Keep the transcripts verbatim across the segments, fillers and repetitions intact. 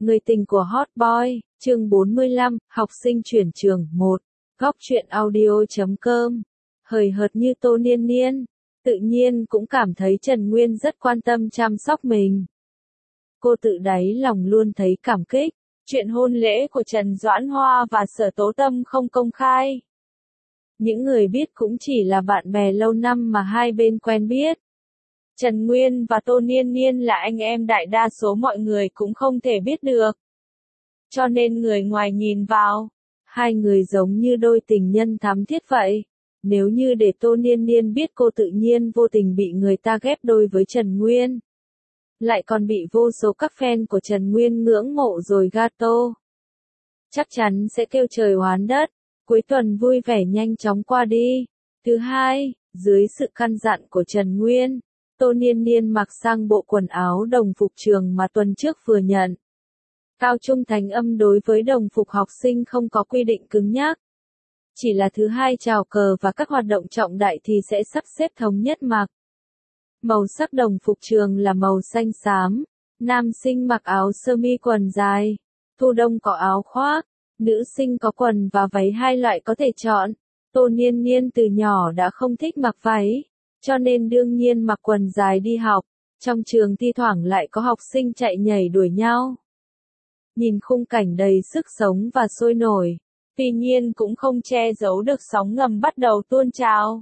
Người tình của Hot Boy, chương bốn mươi lăm, học sinh chuyển trường, một. Góc truyện audio chấm com. Hời hợt như Tô Niên Niên, tự nhiên cũng cảm thấy Trần Nguyên rất quan tâm chăm sóc mình. Cô tự đáy lòng luôn thấy cảm kích. Chuyện hôn lễ của Trần Doãn Hoa và Sở Tố Tâm không công khai. Những người biết cũng chỉ là bạn bè lâu năm mà hai bên quen biết. Trần Nguyên và Tô Niên Niên là anh em, đại đa số mọi người cũng không thể biết được. Cho nên người ngoài nhìn vào, hai người giống như đôi tình nhân thắm thiết vậy. Nếu như để Tô Niên Niên biết cô tự nhiên vô tình bị người ta ghép đôi với Trần Nguyên, lại còn bị vô số các fan của Trần Nguyên ngưỡng mộ rồi gato, chắc chắn sẽ kêu trời oán đất. Cuối tuần vui vẻ nhanh chóng qua đi. Thứ hai, dưới sự căn dặn của Trần Nguyên, Tô Niên Niên mặc sang bộ quần áo đồng phục trường mà tuần trước vừa nhận. Cao trung Thành Âm đối với đồng phục học sinh không có quy định cứng nhắc. Chỉ là thứ hai chào cờ và các hoạt động trọng đại thì sẽ sắp xếp thống nhất mặc. Màu sắc đồng phục trường là màu xanh xám. Nam sinh mặc áo sơ mi quần dài. Thu đông có áo khoác. Nữ sinh có quần và váy, hai loại có thể chọn. Tô Niên Niên từ nhỏ đã không thích mặc váy, cho nên đương nhiên mặc quần dài đi học. Trong trường thi thoảng lại có học sinh chạy nhảy đuổi nhau. Nhìn khung cảnh đầy sức sống và sôi nổi, tuy nhiên cũng không che giấu được sóng ngầm bắt đầu tuôn trào.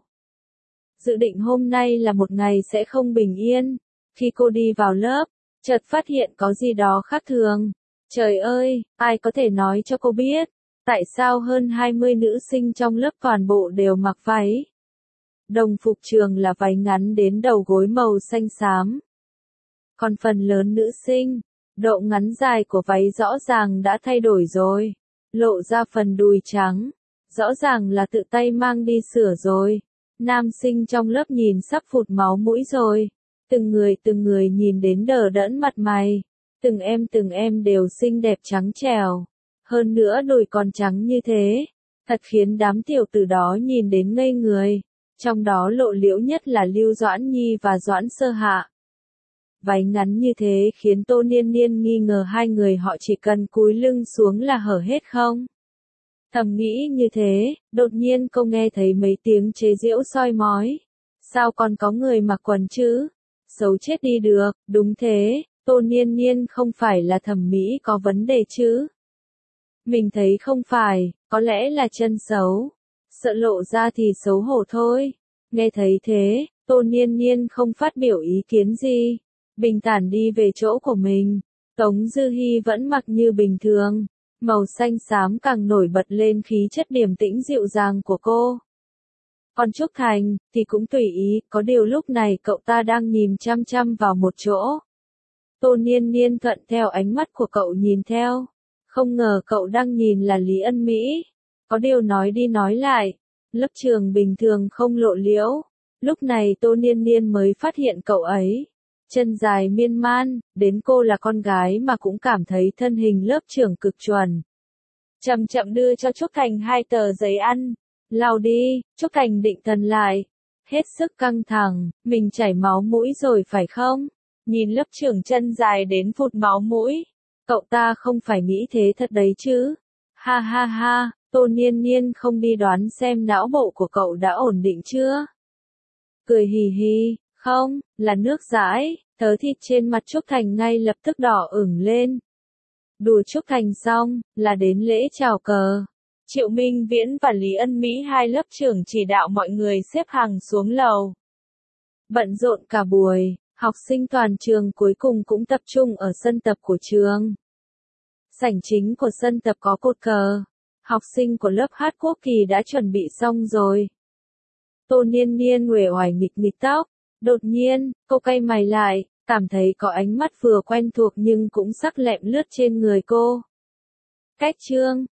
Dự định hôm nay là một ngày sẽ không bình yên. Khi cô đi vào lớp, chợt phát hiện có gì đó khác thường. Trời ơi, ai có thể nói cho cô biết, tại sao hơn hai mươi nữ sinh trong lớp toàn bộ đều mặc váy. Đồng phục trường là váy ngắn đến đầu gối màu xanh xám. Còn phần lớn nữ sinh, độ ngắn dài của váy rõ ràng đã thay đổi rồi, lộ ra phần đùi trắng, rõ ràng là tự tay mang đi sửa rồi. Nam sinh trong lớp nhìn sắp phụt máu mũi rồi, từng người từng người nhìn đến đờ đẫn mặt mày. Từng em từng em đều xinh đẹp trắng trẻo, hơn nữa đùi còn trắng như thế, thật khiến đám tiểu tử đó nhìn đến ngây người. Trong đó lộ liễu nhất là Lưu Doãn Nhi và Doãn Sơ Hạ. Váy ngắn như thế khiến Tô Niên Niên nghi ngờ hai người họ chỉ cần cúi lưng xuống là hở hết không. Thầm nghĩ như thế, đột nhiên cô nghe thấy mấy tiếng chế giễu soi mói. Sao còn có người mặc quần chứ? Xấu chết đi được. Đúng thế, Tô Niên Niên không phải là thẩm mỹ có vấn đề chứ? Mình thấy không phải, có lẽ là chân xấu. Sợ lộ ra thì xấu hổ thôi. Nghe thấy thế, Tô Niên Niên không phát biểu ý kiến gì, bình thản đi về chỗ của mình. Tống Dư Hi vẫn mặc như bình thường, màu xanh xám càng nổi bật lên khí chất điềm tĩnh dịu dàng của cô. Còn Trúc Thành, thì cũng tùy ý, có điều lúc này cậu ta đang nhìn chăm chăm vào một chỗ. Tô Niên Niên thuận theo ánh mắt của cậu nhìn theo, không ngờ cậu đang nhìn là Lý Ân Mỹ. Có điều nói đi nói lại, lớp trường bình thường không lộ liễu, lúc này Tô Niên Niên mới phát hiện cậu ấy. Chân dài miên man, đến cô là con gái mà cũng cảm thấy thân hình lớp trưởng cực chuẩn. Chậm chậm đưa cho Trúc Thành hai tờ giấy ăn. Lau đi. Trúc Thành định thần lại. Hết sức căng thẳng, mình chảy máu mũi rồi phải không? Nhìn lớp trưởng chân dài đến phụt máu mũi. Cậu ta không phải nghĩ thế thật đấy chứ? Ha ha ha, Tô Niên Niên không đi đoán xem não bộ của cậu đã ổn định chưa? Cười hì hì, không, là nước dãi. Thớ thịt trên mặt Trúc Thành ngay lập tức đỏ ửng lên. Đùa Trúc Thành xong, là đến lễ chào cờ. Triệu Minh Viễn và Lý Ân Mỹ, hai lớp trưởng chỉ đạo mọi người xếp hàng xuống lầu. Bận rộn cả buổi, học sinh toàn trường cuối cùng cũng tập trung ở sân tập của trường. Sảnh chính của sân tập có cột cờ. Học sinh của lớp hát quốc kỳ đã chuẩn bị xong rồi. Tô Niên Niên uể oải nghịch nghịch tóc. Đột nhiên, cô cay mày lại, cảm thấy có ánh mắt vừa quen thuộc nhưng cũng sắc lẹm lướt trên người cô. Cách trương,